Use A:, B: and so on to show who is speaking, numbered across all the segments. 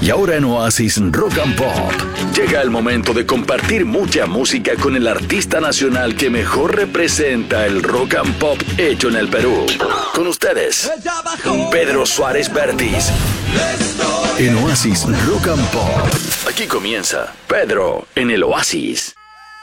A: Y ahora en Oasis Rock and Pop, llega el momento de compartir mucha música con el artista nacional que mejor representa el rock and pop hecho en el Perú. Con ustedes, Pedro Suárez Vértiz. En Oasis Rock and Pop. Aquí comienza Pedro en el Oasis.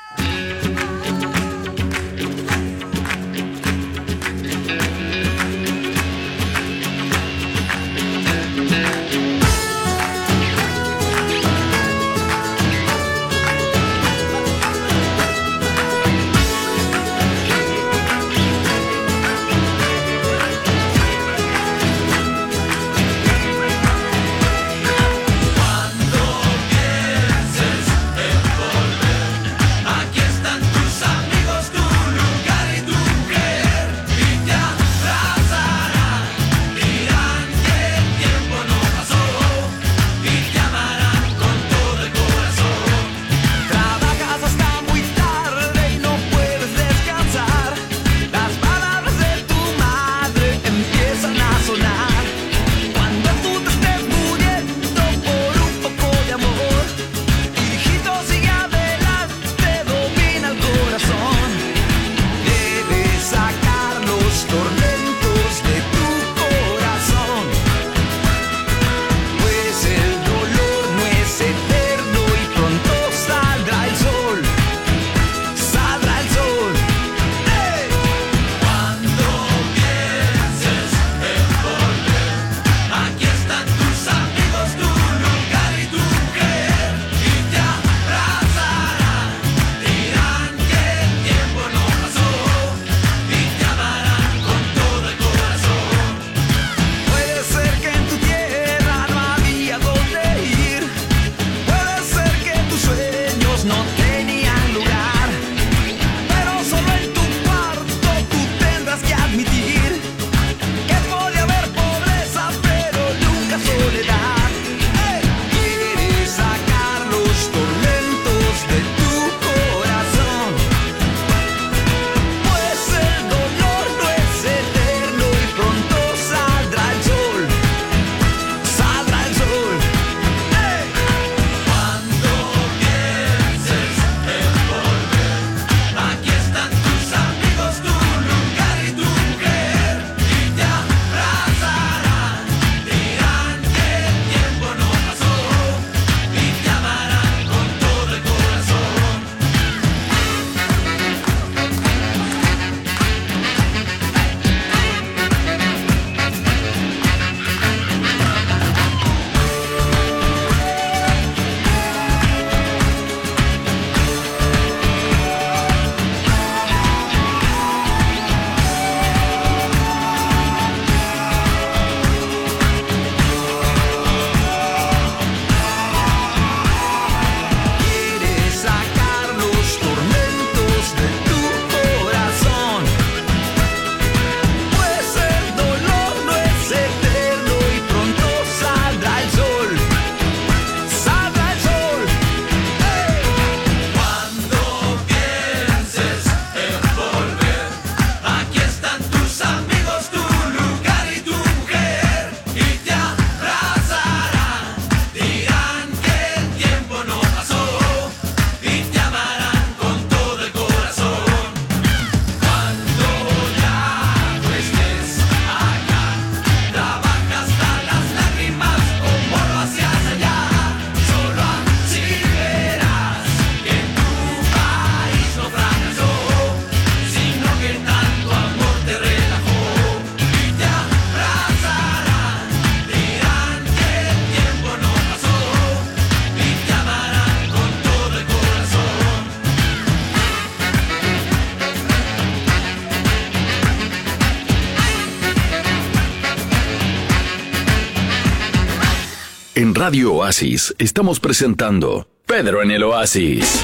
A: En Radio Oasis estamos presentando Pedro en el Oasis.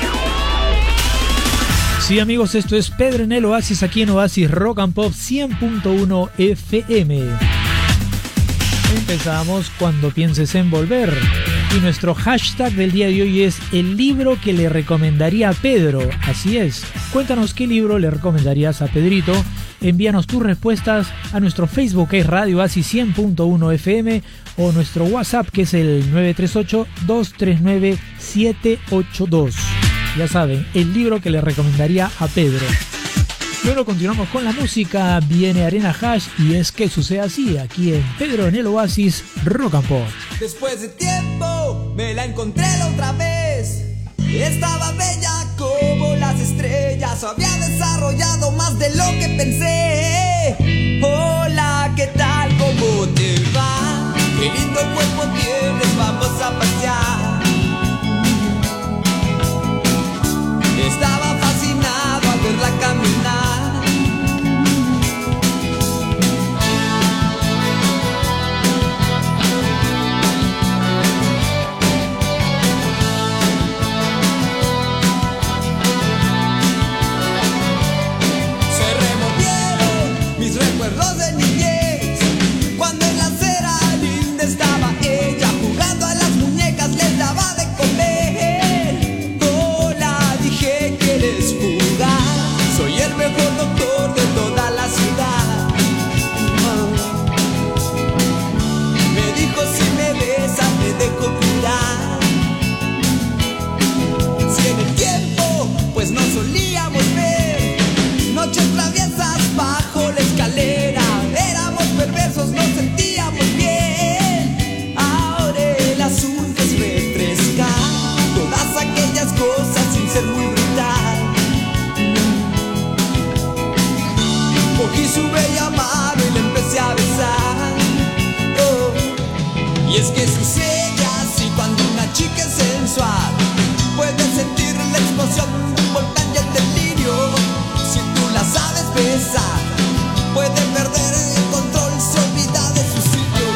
B: Sí, amigos, esto es Pedro en el Oasis, aquí en Oasis Rock and Pop 100.1 FM. Empezamos cuando pienses en volver. Y nuestro hashtag del día de hoy es el libro que le recomendaría a Pedro. Así es, cuéntanos qué libro le recomendarías a Pedrito Envíanos tus respuestas a nuestro Facebook, que es Radio Oasis 100.1 FM, o nuestro WhatsApp, que es el 938-239-782. Ya saben, el libro que le recomendaría a Pedro. Luego continuamos con la música. Viene Arena Hash y Es que sucede así, aquí en Pedro en el Oasis Rock and Pop.
C: Después de tiempo me la encontré la otra vez. Estaba bella como las estrellas, había desarrollado más de lo que pensé. Hola, ¿qué tal? ¿Cómo te va? Qué lindo cuerpo tienes, vamos a pasear. Estaba fascinado al verla caminar. Recuerdos de niñez, cuando en la acera linda estaba ella, jugando a las muñecas les daba de comer. Hola, dije, ¿quieres jugar? Soy el mejor doctor de toda la ciudad. Me dijo, si me besas me dejo curar. Si en el tiempo pues no solíamos ver noches traviesas bajo la escalera, éramos perversos, nos sentíamos bien. Ahora el azul es refrescar todas aquellas cosas sin ser muy brutal. Cogí su bella mano y le empecé a besar. Oh. Y es que sucede así cuando una chica es sensual, puedes sentir la explosión de un volcán y el delirio. Si tú la sabes besar, puede perder el control, se olvida de su sitio.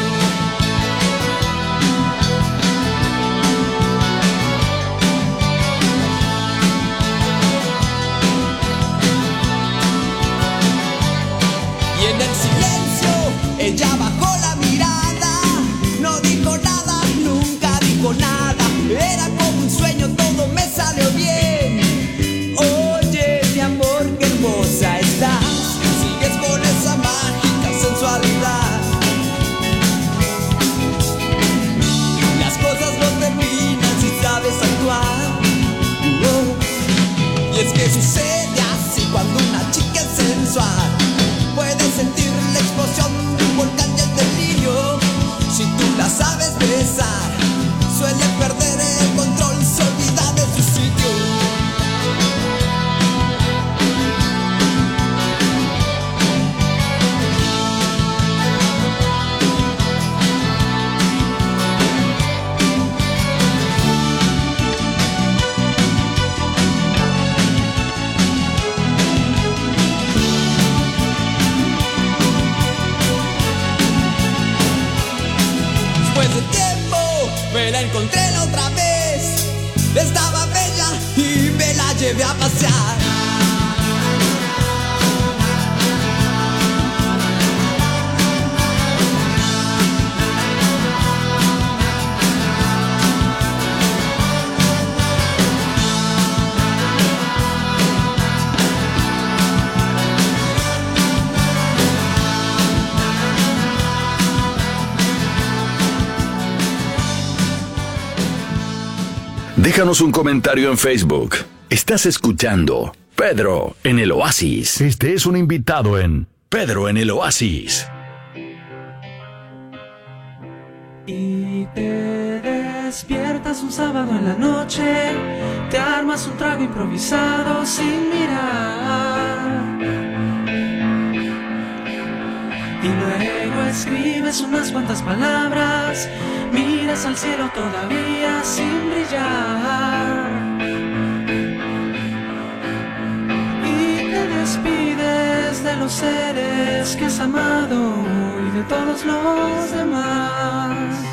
C: Y en el silencio ella bajó la mirada, no dijo nada, nunca dijo nada. Era como un sueño, todo me salió bien. Oye, mi amor, qué hermosa estás, sigues con esa mágica sensualidad. Las cosas no terminan si sabes actuar. Y es que sucede así cuando una chica es sensual, puedes sentir la explosión de un volcán y el delirio. Si tú la sabes besar, suele perder el control, se olvida de su sitio. Después de tiempo me la encontré la otra vez. Estaba bella y me la llevé a pasear.
A: Déjanos un comentario en Facebook. Estás escuchando Pedro en el Oasis. Este es un invitado en Pedro en el Oasis.
D: Y te despiertas un sábado en la noche, te armas un trago improvisado sin mirar, y luego escribes unas cuantas palabras, miras al cielo todavía sin brillar, y te despides de los seres que has amado y de todos los demás.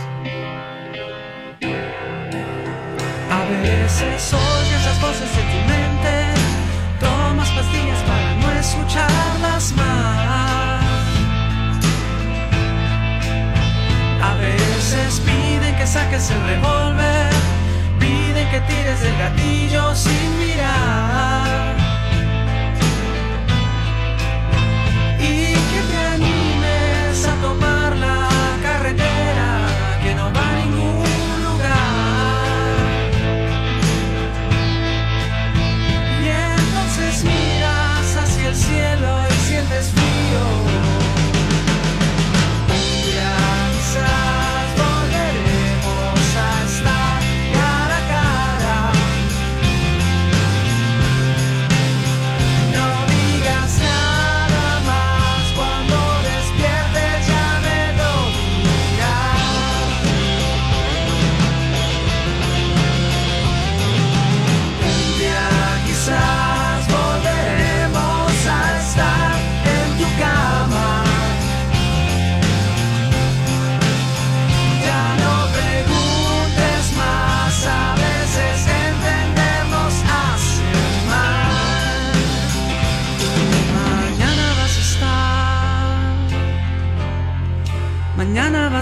D: A veces oyes las voces de tu mente, tomas pastillas para no escucharlas más. A veces piden que saques el revólver, piden que tires del gatillo sin mirar.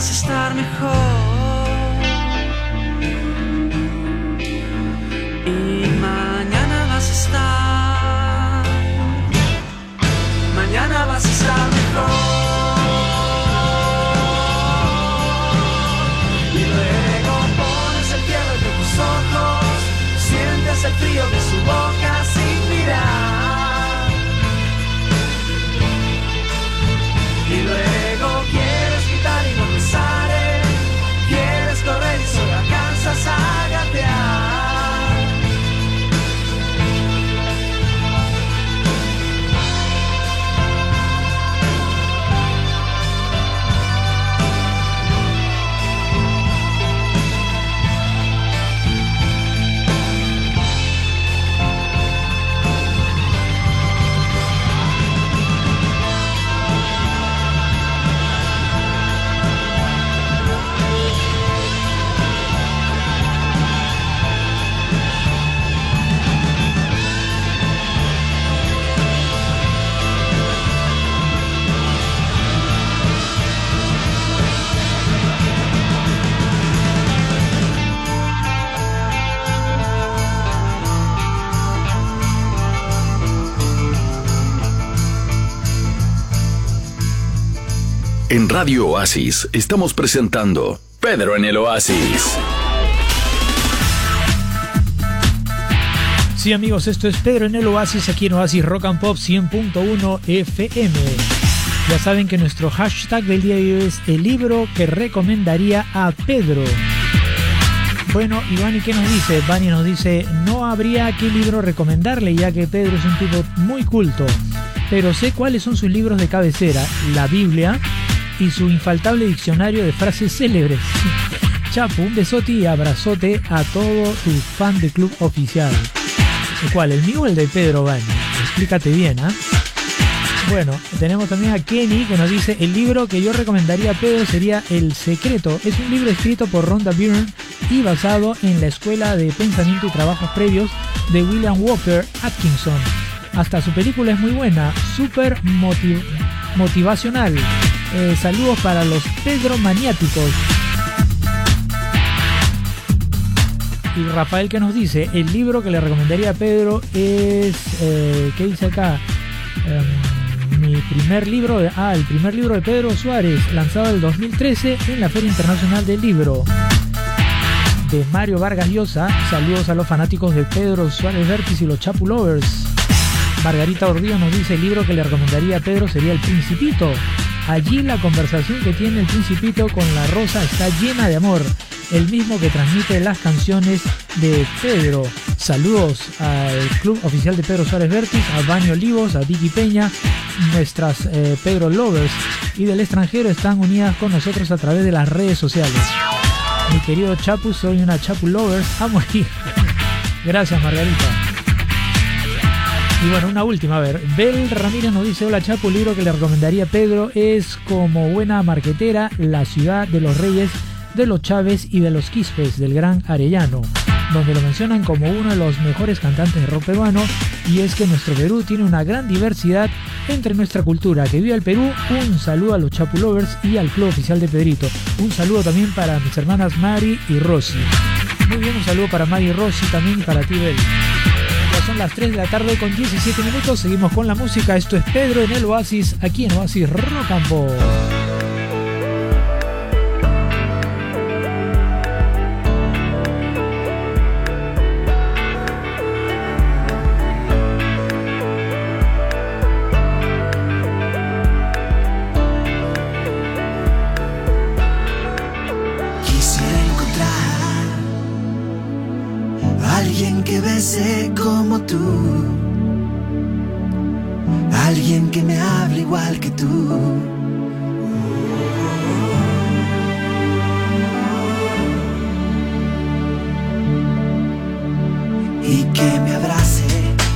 D: vas a estar mejor. Y mañana vas a estar, mañana vas a estar mejor. Y luego pones el cielo entre tus ojos, sientes el frío de su boca sin mirar. Y luego quieres gritar y no te sale, quieres correr y solo alcanzas a gatear.
A: En Radio Oasis estamos presentando Pedro en el Oasis.
B: Sí, amigos, esto es Pedro en el Oasis, aquí en Oasis Rock and Pop 100.1 FM. Ya saben que nuestro hashtag del día de hoy es el libro que recomendaría a Pedro. Bueno, y Vani, ¿qué nos dice? Vani nos dice, no habría qué libro recomendarle, ya que Pedro es un tipo muy culto, pero sé cuáles son sus libros de cabecera, la Biblia y su infaltable diccionario de frases célebres. Chapu, un besote y abrazote a todo tu fan de Club Oficial. ¿Cuál? ¿El mío o el de Pedro, Vani? Explícate bien, ¿ah? Bueno, tenemos también a Kenny que nos dice, el libro que yo recomendaría a Pedro sería El Secreto. Es un libro escrito por Rhonda Byrne y basado en la escuela de pensamiento y trabajos previos de William Walker Atkinson. Hasta su película es muy buena, súper motivacional. Saludos para los Pedro maniáticos. Y Rafael que nos dice, el libro que le recomendaría a Pedro es, ¿qué dice acá? El primer libro de Pedro Suárez, lanzado en el 2013 en la Feria Internacional del Libro, de Mario Vargas Llosa. Saludos a los fanáticos de Pedro Suárez Vértiz y los Chapu Lovers. Margarita Ordillo nos dice, el libro que le recomendaría a Pedro sería El Principito. Allí la conversación que tiene el Principito con la Rosa está llena de amor, el mismo que transmite las canciones de Pedro. Saludos al Club Oficial de Pedro Suárez Vértiz, a Bani Olivos, a Vicky Peña, nuestras Pedro Lovers y del extranjero están unidas con nosotros a través de las redes sociales. Mi querido Chapu, soy una Chapu Lovers a morir. Gracias, Margarita. Y bueno, una última, a ver, Bel Ramírez nos dice, hola Chapu, el libro que le recomendaría a Pedro es, como buena marquetera, La ciudad de los reyes, de los Chávez y de los Quispes, del gran Arellano, donde lo mencionan como uno de los mejores cantantes de rock peruano. Y es que nuestro Perú tiene una gran diversidad entre nuestra cultura. Que viva el Perú. Un saludo a los Chapu Lovers y al Club Oficial de Pedrito. Un saludo también para mis hermanas Mari y Rosy. Muy bien, un saludo para Mari y Rosy también y para ti, Bel. Ya son las 3 de la tarde con 17 minutos. Seguimos con la música. Esto es Pedro en el Oasis, aquí en Oasis Rock and Pop.
C: Como tú, alguien que me hable igual que tú, y que me abrace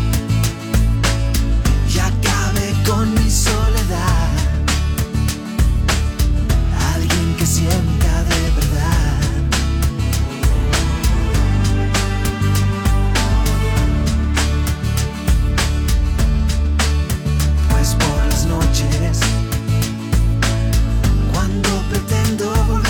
C: y acabe con mi soledad, alguien que sienta de verdad. Cuando pretendo volver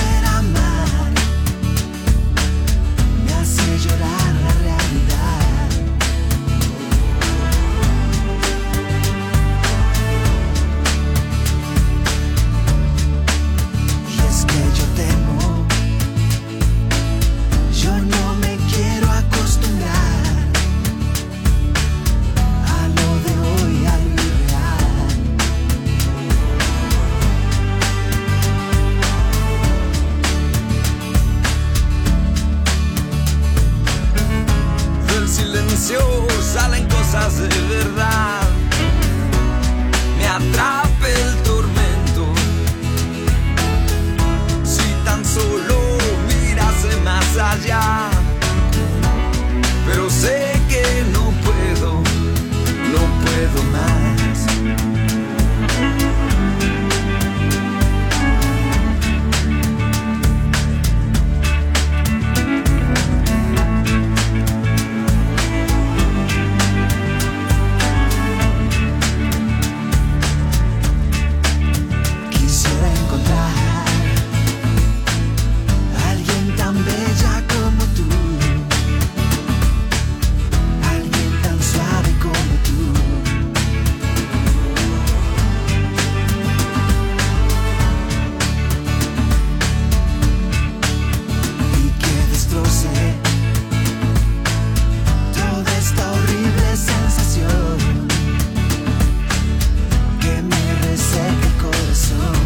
C: allá, pero sé que no puedo más. Quisiera encontrar a alguien tan bella como tú, alguien tan suave como tú, y que destroce toda esta horrible sensación que me reseca el corazón.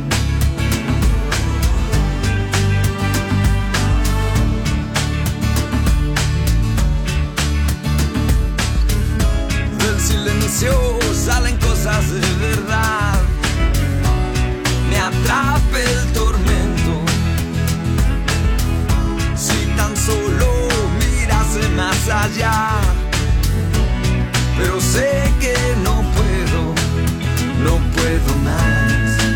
C: Del silencio salen cosas de verdad, me atrapa el tormento. Si tan solo mirase más allá, pero sé que no puedo más.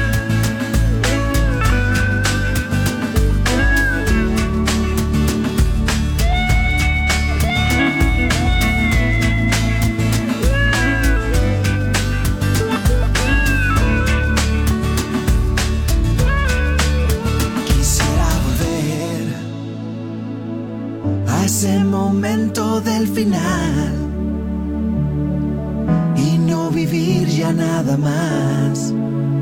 C: Quisiera volver a ese momento del final y no vivir ya nada más.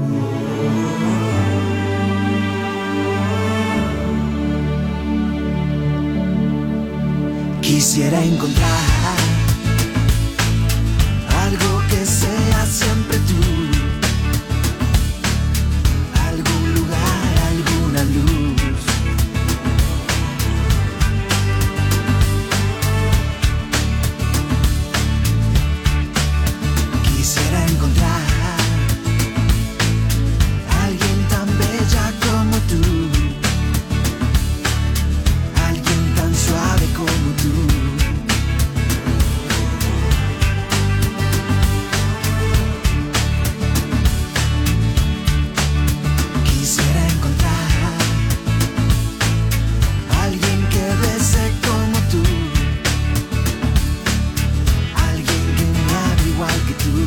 C: Quisiera encontrar algo que sea siempre tú, algún lugar, alguna luz. Quisiera encontrar a alguien tan bella como tú, alguien tan suave como tú. Quisiera encontrar a alguien que bese como tú, alguien que me hable igual que tú.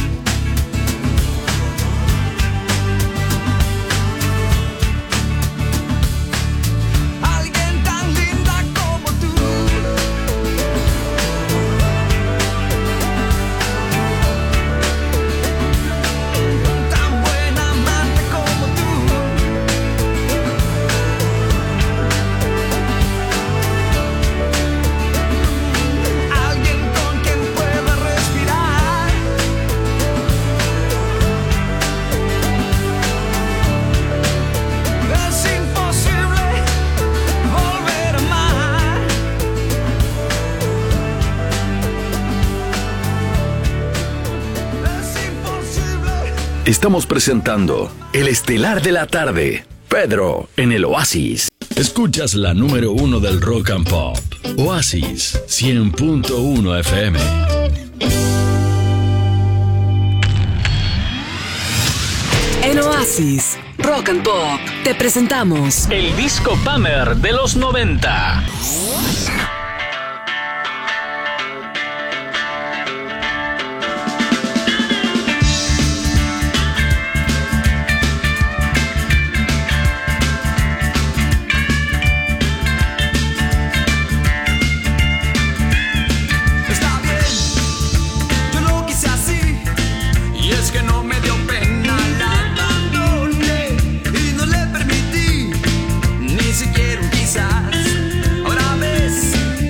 C: Alguien tan linda como tú, tan buena amante como tú, alguien con quien pueda respirar. Es imposible volver a amar. Es imposible.
A: Estamos presentando el estelar de la tarde, Pedro en el Oasis. Escuchas la número 1 del Rock and Pop, Oasis 100.1 FM.
E: En Oasis, Rock and Pop, te presentamos
F: El disco Bummer de los 90.
C: Está bien, yo lo quise así, y es que no me dio pena, la abandoné y no le permití ni siquiera un quizás. Ahora ves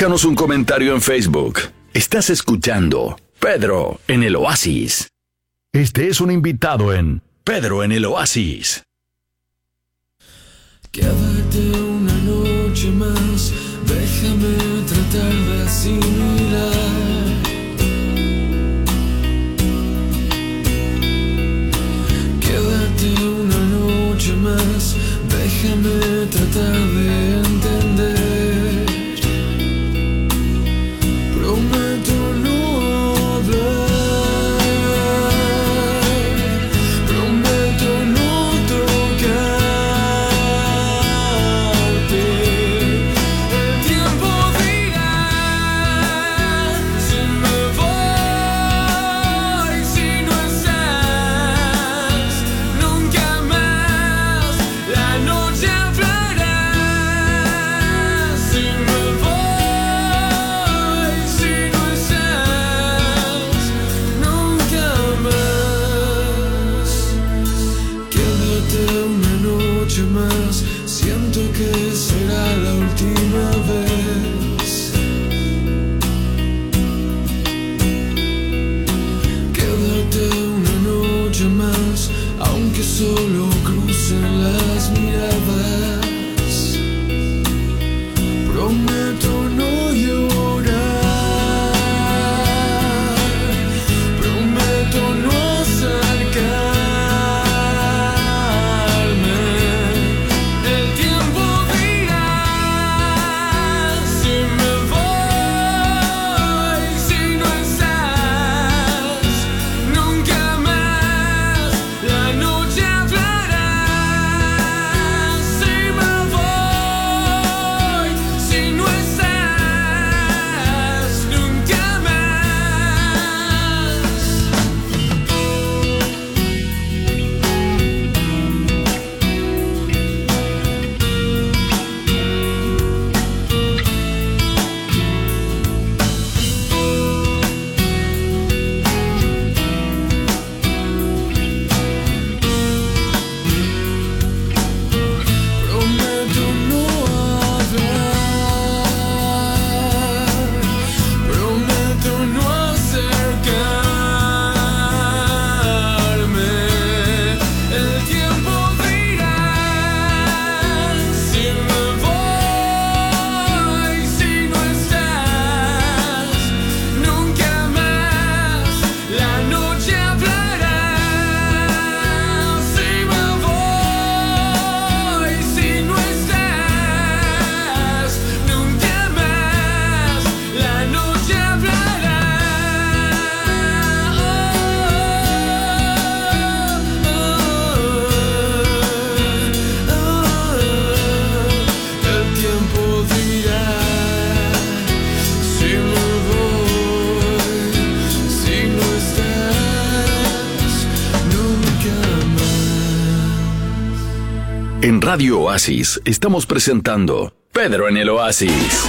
A: Déjanos un comentario en Facebook. Estás escuchando Pedro en el Oasis. Este es un invitado en Pedro en el Oasis.
C: Quédate una noche más, déjame tratar de asimilar. Quédate una noche más, déjame tratar de entender. Prometo no hablar. Más, siento que será la última vez. Quédate una noche más, aunque solo crucen las miradas. Prometo no llorar. Prometo no acercar.
A: En Radio Oasis estamos presentando Pedro en el Oasis.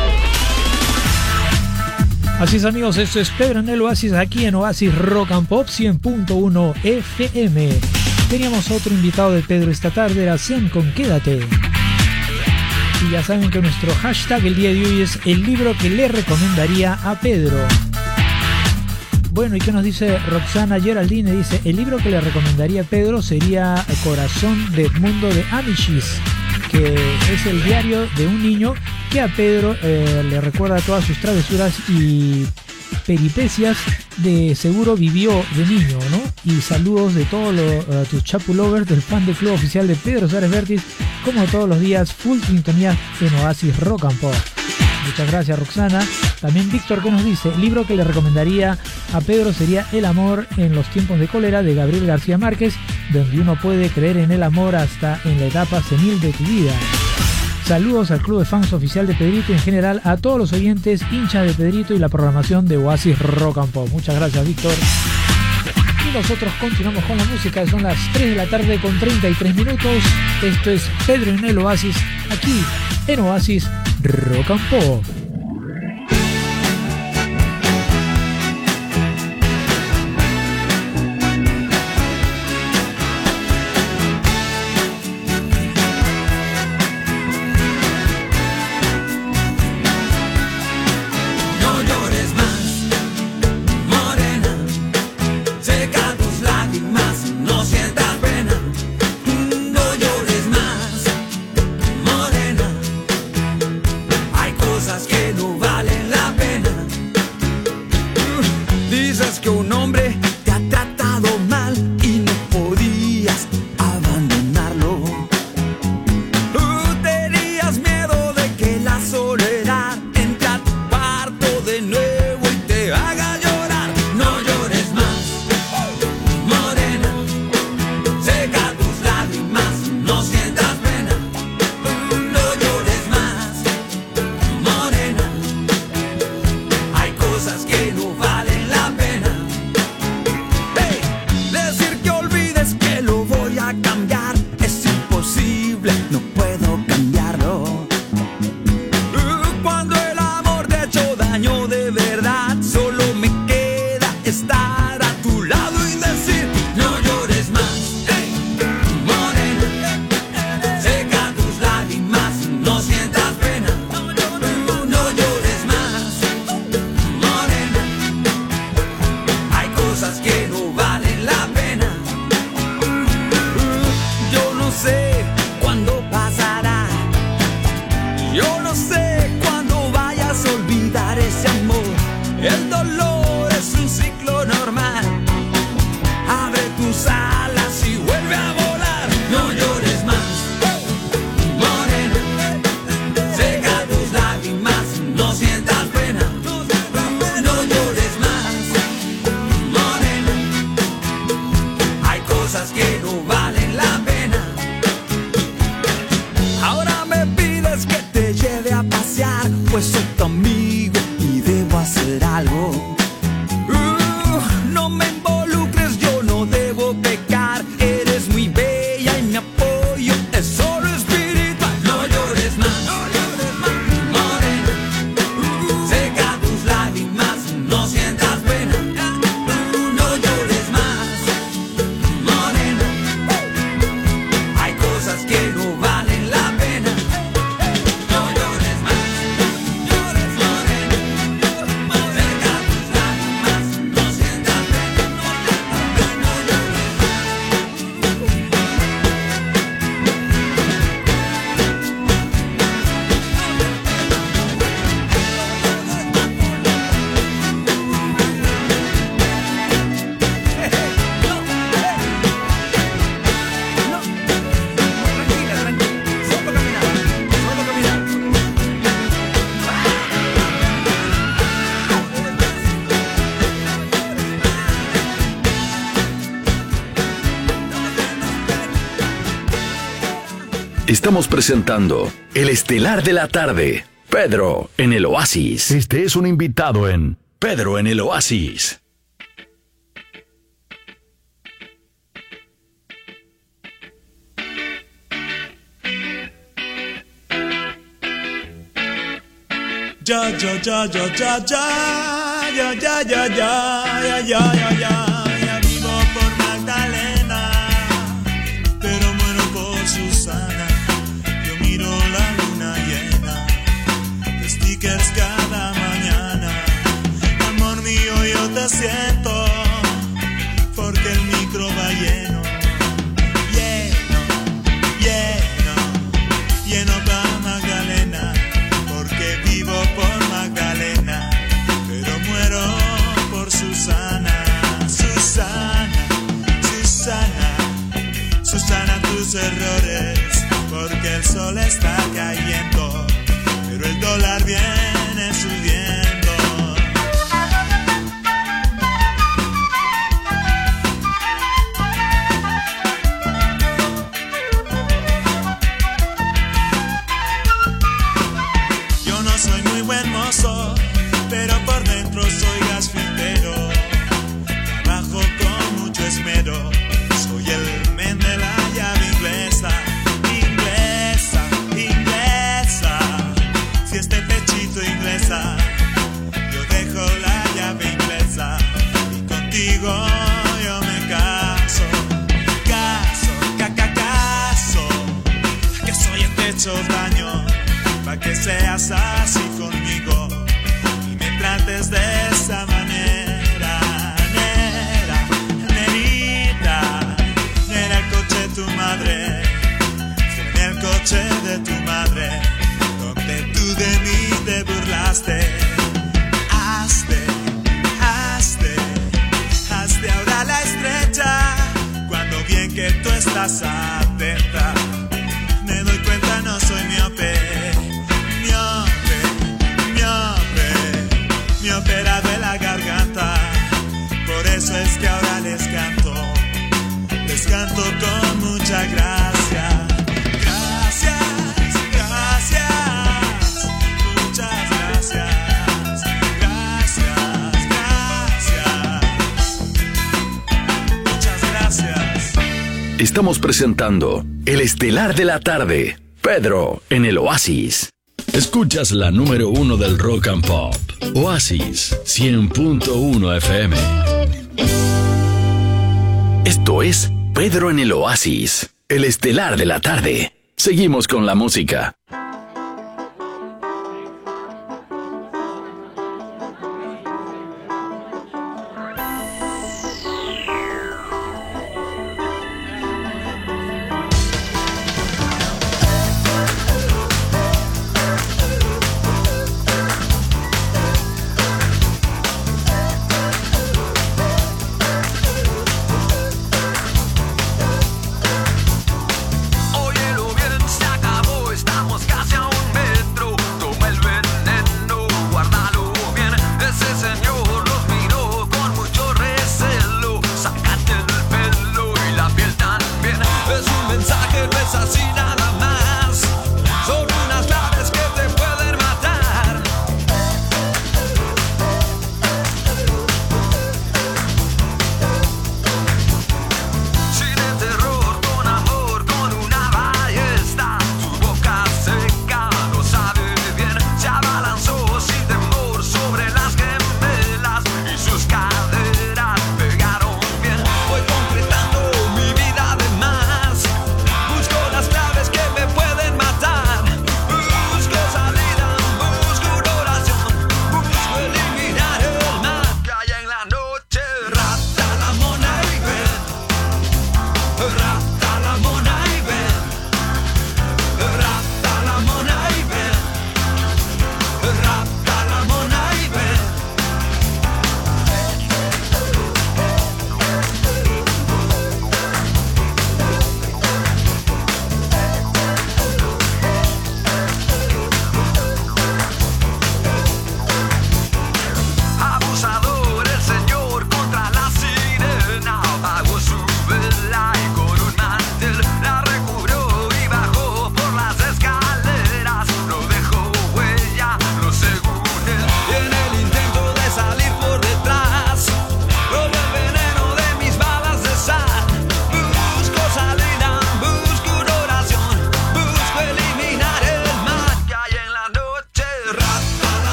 B: Así es, amigos, esto es Pedro en el Oasis, aquí en Oasis Rock and Pop 100.1 FM. Teníamos otro invitado de Pedro esta tarde, era Sean con Quédate. Y ya saben que nuestro hashtag el día de hoy es el libro que le recomendaría a Pedro. Bueno, ¿y qué nos dice Roxana Geraldine? Dice, el libro que le recomendaría a Pedro sería Corazón de Edmundo de Amichis, que es el diario de un niño que a Pedro le recuerda todas sus travesuras y peripecias de seguro vivió de niño, ¿no? Y saludos de todos tus Chapu Lovers del fan del club oficial de Pedro Suárez Vértiz, como todos los días, full sintonía en Oasis Rock and Pop. Muchas gracias, Roxana. También Víctor, que nos dice, el libro que le recomendaría a Pedro sería El amor en los tiempos de cólera de Gabriel García Márquez, donde uno puede creer en el amor hasta en la etapa senil de tu vida. Saludos al club de fans oficial de Pedrito y en general a todos los oyentes, hinchas de Pedrito y la programación de Oasis Rock and Pop. Muchas gracias, Víctor. Y nosotros continuamos con la música, son las 3 de la tarde con 33 minutos. Esto es Pedro en el Oasis, aquí en Oasis Rock and Pop.
C: que un hombre te ha tratado mal y no podías abandonarlo. Tenías miedo de que la soledad entre a tu cuarto de nuevo y te haga llorar. No llores más, morena, seca tus lágrimas, no sientas pena. No llores más, morena, hay cosas que no valen la pena. Hey, decir que olvides que lo voy a cambiar es imposible, no puedo cambiarlo. Cuando el amor te ha hecho daño de verdad, solo me queda estar a tu lado y decir: no llores más, hey, morena, seca tus lágrimas, no sientas pena. No llores más, morena, hay cosas que no valen la pena. Yo no sé cuándo pasará, yo no sé cuándo vayas a olvidar ese amor. El dolor es un ciclo normal. Abre tus alas y vuelve a volar. No llores más, morena, seca tus lágrimas, no sientas pena. No llores más, morena, hay cosas que no valen la pena. Ahora me pides que te lleve a pasear, pues soy tu amigo y debo hacer algo. No me involucres, yo no debo pecar. Eres muy bella y mi apoyo es solo espiritual. No llores más, morena, seca tus lágrimas, no sientas pena. No llores más, morena, hay cosas que no valen la pena. No llores más, morena, seca tus lágrimas, no sientas pena. No llores
A: Estamos presentando el estelar de la tarde, Pedro en el Oasis. Este es un invitado en Pedro en el Oasis.
G: Ya, ya, ya, ya, ya, ya, ya, ya, ya, ya, ya, ya, ya, vivo por Magdalena, pero muero por Susana. Yo miro la luna llena, de stickers cada mañana. Amor mío, yo te siento, porque el micro va lleno, lleno, lleno, lleno para Magdalena. Porque vivo por Magdalena, pero muero por Susana. Susana, Susana, Susana, tus errores, porque el sol está cayendo, pero el dólar viene subiendo. Soy muy buen mozo, pero por dentro soy gasfitero. Trabajo con mucho esmero, soy el men de la llave inglesa, inglesa, inglesa. estás atenta. Me doy cuenta, no soy miope, me he operado en la garganta. Por eso es que ahora les canto con mucha gracia. Gracias, muchas gracias. Muchas gracias.
A: Estamos presentando el estelar de la tarde, Pedro en el Oasis. Escuchas la número 1 del Rock and Pop, Oasis 100.1 FM. Esto es Pedro en el Oasis, el estelar de la tarde. Seguimos con la música.
H: Oye, lo bien se acabó, estamos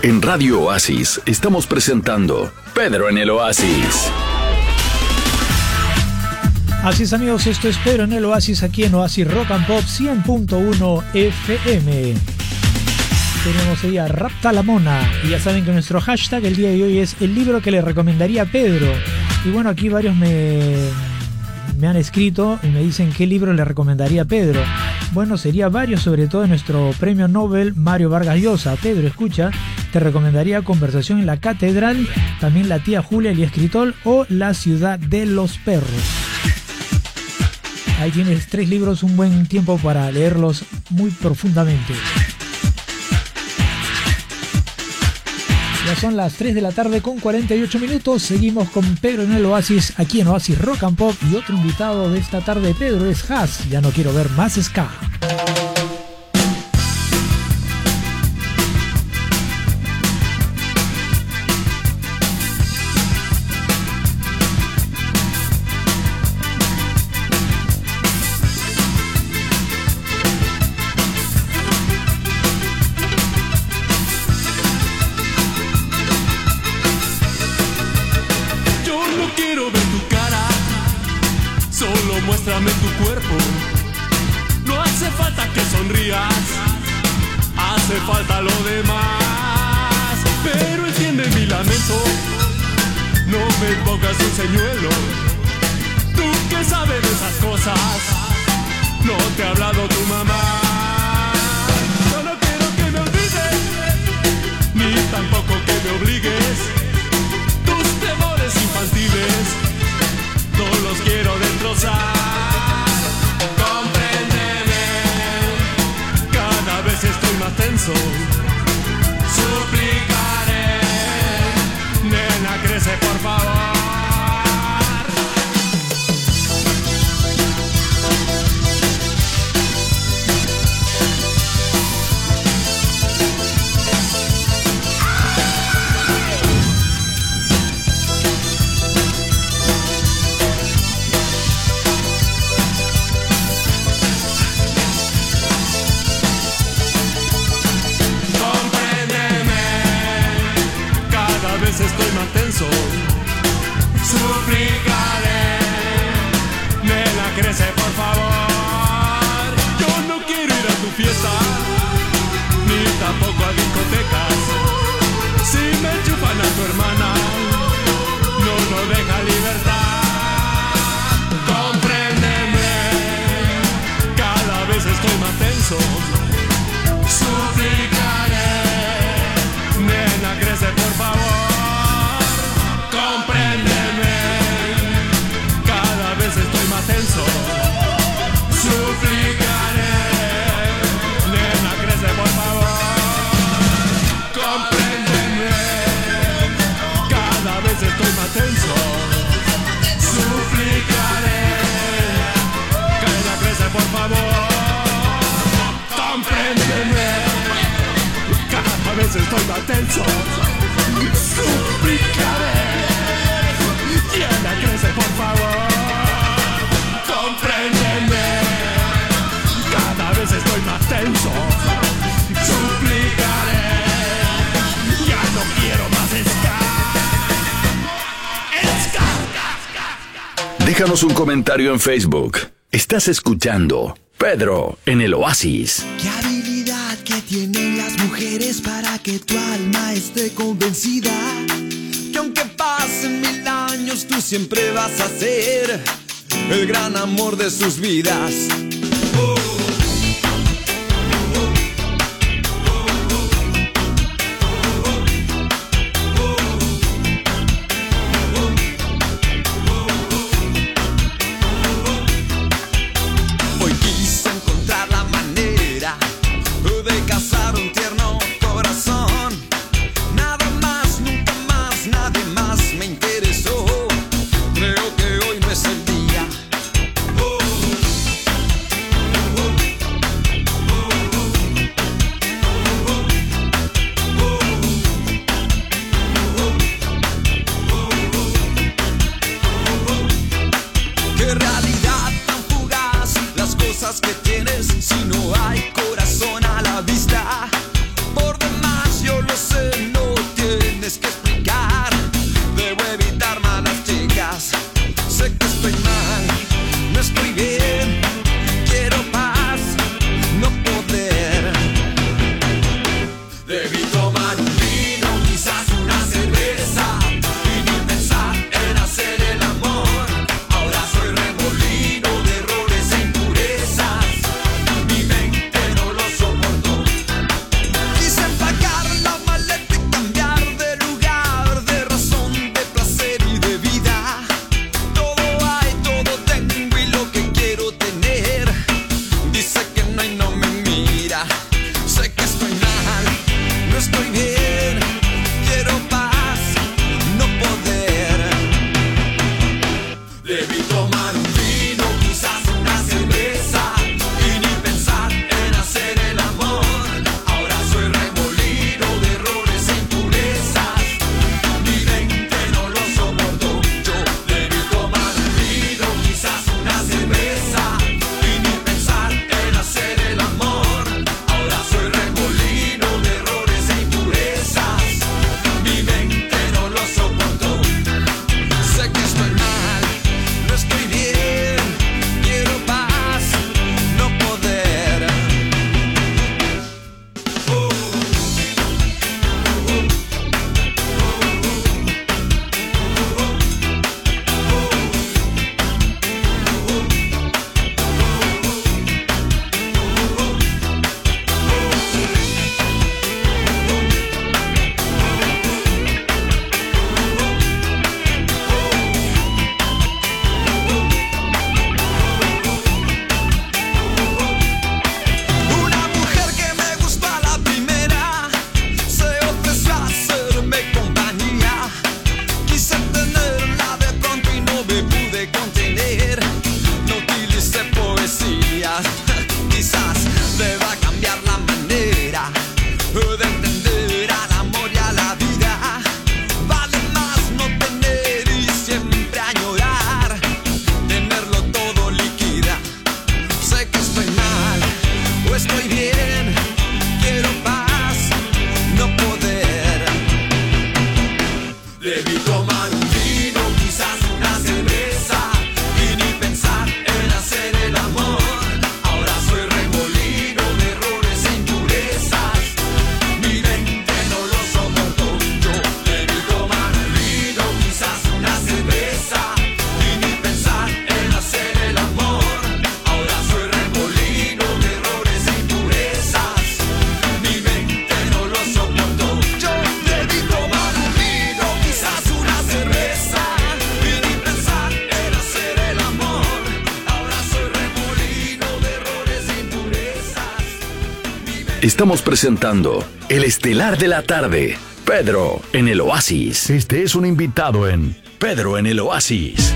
A: En Radio Oasis estamos presentando Pedro en el Oasis.
B: Así es, amigos, esto es Pedro en el Oasis, aquí en Oasis Rock and Pop 100.1 FM. Tenemos ahí a Rapta la Mona, y ya saben que nuestro hashtag el día de hoy es el libro que le recomendaría a Pedro. Y bueno, aquí varios me han escrito y me dicen qué libro le recomendaría a Pedro. Bueno, sería varios, sobre todo nuestro premio Nobel Mario Vargas Llosa. Pedro, escucha, te recomendaría Conversación en la Catedral, también La tía Julia y Escritol o La ciudad de los perros. Ahí tienes 3 libros, un buen tiempo para leerlos muy profundamente. Ya son las 3 de la tarde con 48 minutos. Seguimos con Pedro en el Oasis, aquí en Oasis Rock and Pop. Y otro invitado de esta tarde, Pedro, es Haas. Ya no quiero ver más ska.
H: Muéstrame tu cuerpo, no hace falta que sonrías, hace falta lo demás. Pero entiende mi lamento, no me pongas un señuelo. Tú que sabes de esas cosas, no te ha hablado tu mamá. Yo no quiero que me olvides, ni tampoco que me obligues. Tus temores infantiles no los quiero destrozar. Compréndeme, cada vez estoy más tenso. Suplicaré, nena, crece por favor. Estoy más tenso, suplicaré, nena, crece por favor. Yo no quiero ir a tu fiesta, ni tampoco a discotecas. Si me enchufan a tu hermana, no nos deja libertad. Compréndeme, cada vez estoy más tenso, suplicaré, nena, crece por favor. Estoy más tenso, suplicaré, nena, crece por favor. Compréndeme, cada vez estoy más tenso, suplicaré, nena, crece por favor. Compréndeme, cada vez estoy más tenso, suplicaré, nena, crece por favor. Compréndeme, cada vez estoy más tenso, suplicaré, ya no quiero más ska.
A: Déjanos un comentario en Facebook. Estás escuchando Pedro en el Oasis.
C: Qué habilidad que tienen las mujeres para que tu alma esté convencida, que aunque pasen 1000 años tú siempre vas a ser el gran amor de sus vidas. Hoy quise encontrar la manera de cazar un tierno corazón. Nada más, nunca más, nadie más me interesó. Creo que hoy no es el día. Debí tomar un vino, quizás una cerveza, y ni pensar en hacer el amor. Ahora soy remolino de errores e impurezas. Mi mente no lo soportó. Yo debí tomar un vino, quizás una cerveza, y ni pensar en hacer el amor. Ahora soy remolino de errores e impurezas. Mi mente no lo soportó. Sé que estoy mal, no estoy bien, quiero paz, no poder. Una mujer que me gustó a la primera se ofreció a hacerme compañía. Quise tenerla de pronto y no me pude contener. No utilicé poesía. Quizás deba cambiar la manera de entender al amor y a la vida. Vale más no tener y siempre añorar. Tenerlo todo liquida. Sé que estoy mal o estoy bien, quiero paz, no poder. Debí tomar un vino, quizás una cerveza, y ni pensar en hacer el amor. Ahora soy remolino de errores e impurezas. Mi mente no lo soportó. Yo debí tomar un vino, quizás una cerveza, y ni pensar en hacer el amor. Ahora soy remolino de errores e impurezas. Mi mente no lo soportó. Yo debí tomar un vino, quizás una cerveza, y ni pensar en hacer el amor. Ahora soy remolino de errores e impurezas.
A: Estamos presentando el estelar de la tarde, Pedro en el Oasis. Este es un invitado en Pedro en el Oasis.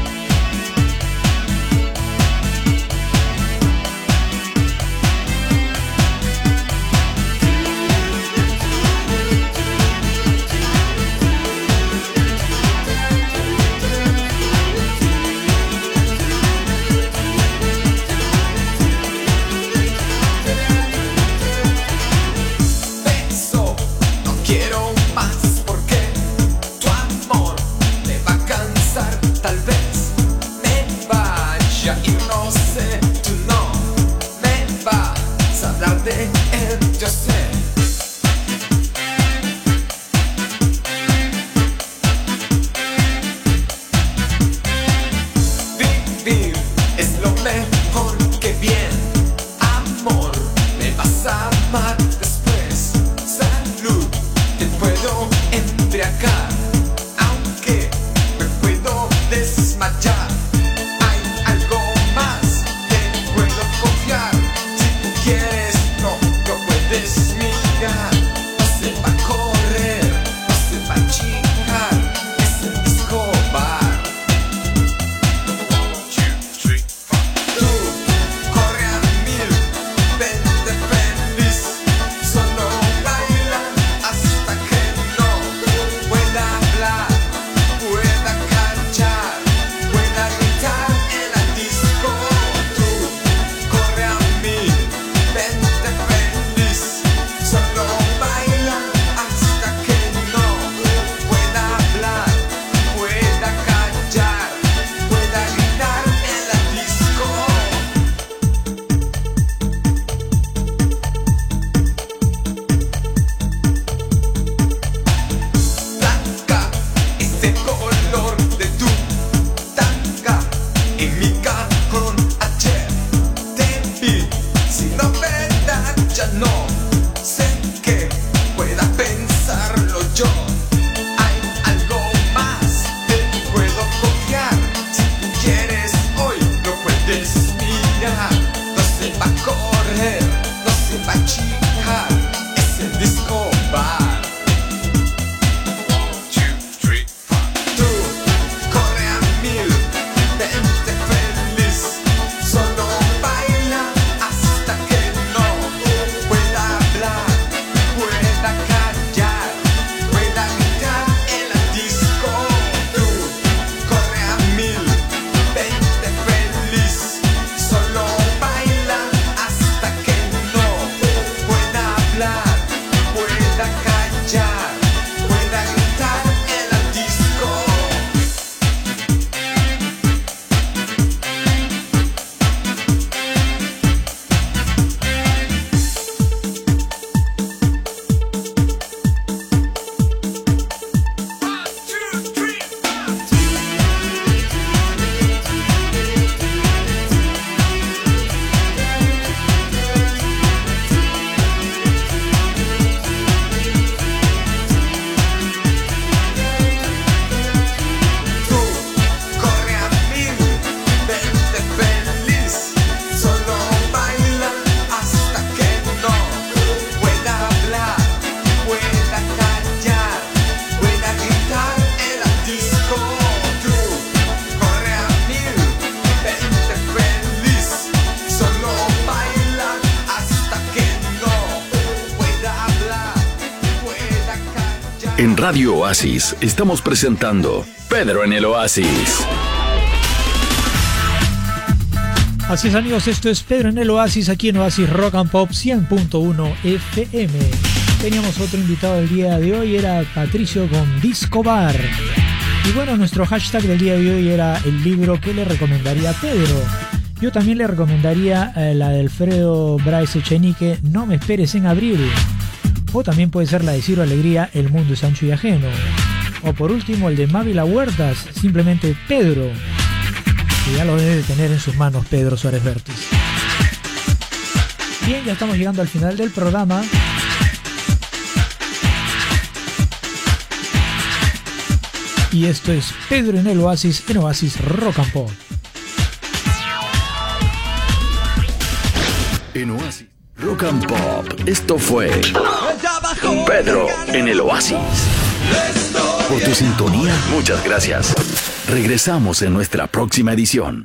C: Beso, no quiero más porque tu amor me va a cansar. Tal vez me vaya a ir, no sé, tú no me vas a hablar de él, yo sé. Vivir es lo mejor que bien. Amor, me vas a amar después. Salud, te puedo embriagar, aunque me puedo desmayar. Hay algo más, te puedo confiar. Si tú quieres, no lo puedes mirar. No se va a correr, no se va a chingar. Es el disco bar. Tú corre a mil, vente feliz. Solo baila hasta que no pueda hablar, pueda callar, pueda gritar en la disco. Tú corre a mil, vente feliz. Solo baila hasta que no pueda hablar, pueda callar, pueda gritar en la disco. Blanca es el color de tu tanga. En mi cajón ayer te vi, sin novedad ya no sé qué pueda pensarlo yo. Hay algo más, te puedo confiar. Si tú quieres hoy lo puedes mirar. No se va a correr, no se va a chicar. Es el disco bar. Tú corre a mil, ven
A: En Radio Oasis estamos presentando Pedro en el Oasis.
B: Así es, amigos, esto es Pedro en el Oasis, aquí en Oasis Rock and Pop 100.1 FM. Teníamos otro invitado el día de hoy, era Patricio con Disco Bar. Y bueno, nuestro hashtag del día de hoy era el libro que le recomendaría a Pedro. Yo también le recomendaría la de Alfredo Bryce Echenique, No me esperes en abril. O también puede ser la de Ciro Alegría, El mundo es ancho y ajeno. O por último el de Mávila Huertas, simplemente Pedro. Que ya lo debe tener en sus manos Pedro Suárez Vértiz. Bien, ya estamos llegando al final del programa. Y esto es Pedro en el Oasis, en Oasis Rock and Pop.
A: En Oasis Rock and Pop, esto fue Pedro en el Oasis. Por tu sintonía, muchas gracias. Regresamos en nuestra próxima edición.